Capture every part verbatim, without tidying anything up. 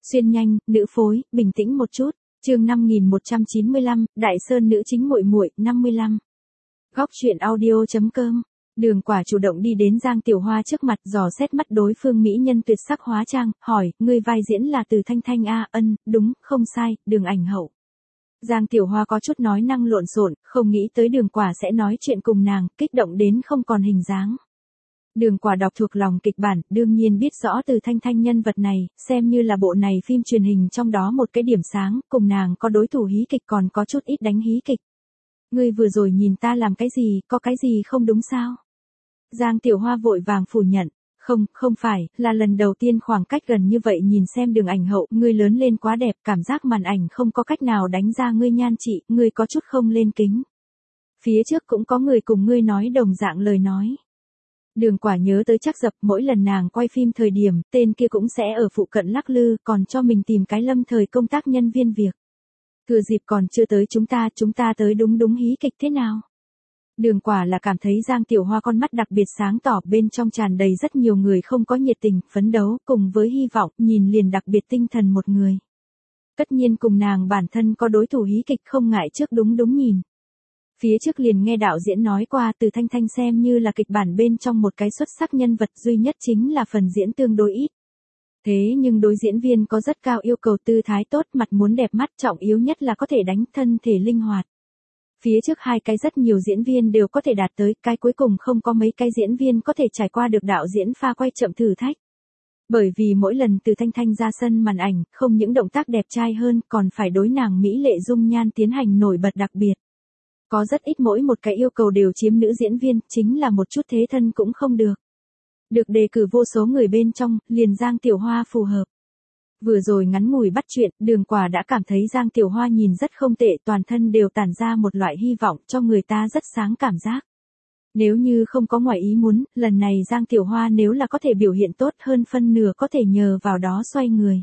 Xuyên nhanh, nữ phối, bình tĩnh một chút. Chương năm nghìn một trăm chín mươi lăm, Đại Sơn nữ chính muội muội, năm mươi lăm. Góc truyện audio chấm com. Đường Quả chủ động đi đến Giang Tiểu Hoa trước mặt, dò xét mắt đối phương mỹ nhân tuyệt sắc hóa trang, hỏi, ngươi vai diễn là Từ Thanh Thanh a? Ân, đúng, không sai, Đường ảnh hậu. Giang Tiểu Hoa có chút nói năng lộn xộn, không nghĩ tới Đường Quả sẽ nói chuyện cùng nàng, kích động đến không còn hình dáng. Đường Quả đọc thuộc lòng kịch bản, đương nhiên biết rõ Từ Thanh Thanh nhân vật này, xem như là bộ này phim truyền hình trong đó một cái điểm sáng, cùng nàng có đối thủ hí kịch còn có chút ít đánh hí kịch. Ngươi vừa rồi nhìn ta làm cái gì, có cái gì không đúng sao? Giang Tiểu Hoa vội vàng phủ nhận, không, không phải, là lần đầu tiên khoảng cách gần như vậy nhìn xem Đường ảnh hậu, ngươi lớn lên quá đẹp, cảm giác màn ảnh không có cách nào đánh ra ngươi nhan trị, ngươi có chút không lên kính. Phía trước cũng có người cùng ngươi nói đồng dạng lời nói. Đường Quả nhớ tới Trác Dập, mỗi lần nàng quay phim thời điểm, tên kia cũng sẽ ở phụ cận lắc lư, còn cho mình tìm cái lâm thời công tác nhân viên việc. Thừa dịp còn chưa tới chúng ta, chúng ta tới đúng đúng hí kịch thế nào? Đường Quả là cảm thấy Giang Tiểu Hoa con mắt đặc biệt sáng tỏ, bên trong tràn đầy rất nhiều người không có nhiệt tình, phấn đấu, cùng với hy vọng, nhìn liền đặc biệt tinh thần một người. Tất nhiên cùng nàng bản thân có đối thủ hí kịch không ngại trước đúng đúng nhìn. Phía trước liền nghe đạo diễn nói qua, Từ Thanh Thanh xem như là kịch bản bên trong một cái xuất sắc nhân vật, duy nhất chính là phần diễn tương đối ít. Thế nhưng đối diễn viên có rất cao yêu cầu, tư thái tốt, mặt muốn đẹp mắt, trọng yếu nhất là có thể đánh, thân thể linh hoạt. Phía trước hai cái rất nhiều diễn viên đều có thể đạt tới, cái cuối cùng không có mấy cái diễn viên có thể trải qua được đạo diễn pha quay chậm thử thách. Bởi vì mỗi lần Từ Thanh Thanh ra sân màn ảnh, không những động tác đẹp trai hơn, còn phải đối nàng mỹ lệ dung nhan tiến hành nổi bật đặc biệt. Có rất ít mỗi một cái yêu cầu đều chiếm nữ diễn viên, chính là một chút thế thân cũng không được. Được đề cử vô số người bên trong, liền Giang Tiểu Hoa phù hợp. Vừa rồi ngắn ngủi bắt chuyện, Đường Quả đã cảm thấy Giang Tiểu Hoa nhìn rất không tệ, toàn thân đều tản ra một loại hy vọng, cho người ta rất sáng cảm giác. Nếu như không có ngoài ý muốn, lần này Giang Tiểu Hoa nếu là có thể biểu hiện tốt hơn phân nửa có thể nhờ vào đó xoay người.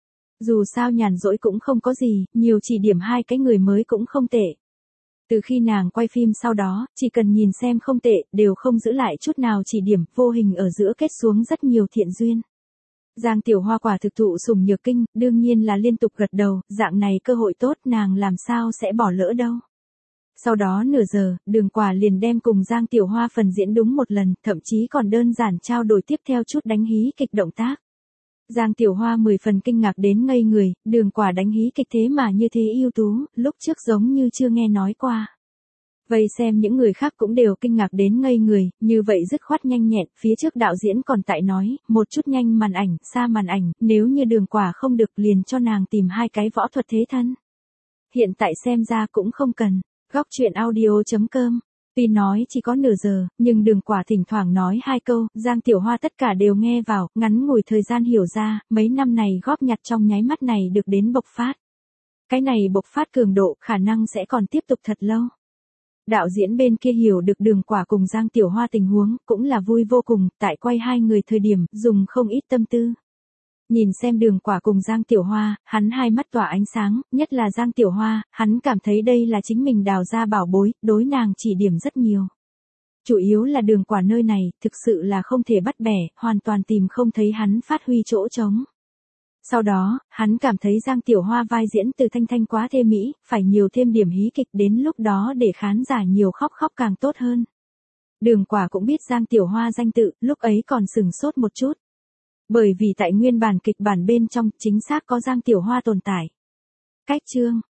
Dù sao nhàn rỗi cũng không có gì, nhiều chỉ điểm hai cái người mới cũng không tệ. Từ khi nàng quay phim sau đó, chỉ cần nhìn xem không tệ, đều không giữ lại chút nào chỉ điểm, vô hình ở giữa kết xuống rất nhiều thiện duyên. Giang Tiểu Hoa quả thực thụ sủng nhược kinh, đương nhiên là liên tục gật đầu, dạng này cơ hội tốt nàng làm sao sẽ bỏ lỡ đâu. Sau đó nửa giờ, Đường Quả liền đem cùng Giang Tiểu Hoa phần diễn đúng một lần, thậm chí còn đơn giản trao đổi tiếp theo chút đánh hí kịch động tác. Giang Tiểu Hoa mười phần kinh ngạc đến ngây người, Đường Quả đánh hí kịch thế mà như thế ưu tú, lúc trước giống như chưa nghe nói qua. Vậy xem những người khác cũng đều kinh ngạc đến ngây người, như vậy dứt khoát nhanh nhẹn, phía trước đạo diễn còn tại nói, một chút nhanh màn ảnh, xa màn ảnh, nếu như Đường Quả không được liền cho nàng tìm hai cái võ thuật thế thân. Hiện tại xem ra cũng không cần, góc truyện audio chấm com. Tuy nói chỉ có nửa giờ, nhưng Đường Quả thỉnh thoảng nói hai câu, Giang Tiểu Hoa tất cả đều nghe vào, ngắn ngủi thời gian hiểu ra, mấy năm này góp nhặt trong nháy mắt này được đến bộc phát. Cái này bộc phát cường độ khả năng sẽ còn tiếp tục thật lâu. Đạo diễn bên kia hiểu được Đường Quả cùng Giang Tiểu Hoa tình huống, cũng là vui vô cùng, tại quay hai người thời điểm, dùng không ít tâm tư. Nhìn xem Đường Quả cùng Giang Tiểu Hoa, hắn hai mắt tỏa ánh sáng, nhất là Giang Tiểu Hoa, hắn cảm thấy đây là chính mình đào ra bảo bối, đối nàng chỉ điểm rất nhiều. Chủ yếu là Đường Quả nơi này, thực sự là không thể bắt bẻ, hoàn toàn tìm không thấy hắn phát huy chỗ trống. Sau đó, hắn cảm thấy Giang Tiểu Hoa vai diễn Từ Thanh Thanh quá thê mỹ, phải nhiều thêm điểm hí kịch, đến lúc đó để khán giả nhiều khóc khóc càng tốt hơn. Đường Quả cũng biết Giang Tiểu Hoa danh tự, lúc ấy còn sừng sốt một chút. Bởi vì tại nguyên bản kịch bản bên trong, chính xác có Giang Tiểu Hoa tồn tại. Cách chương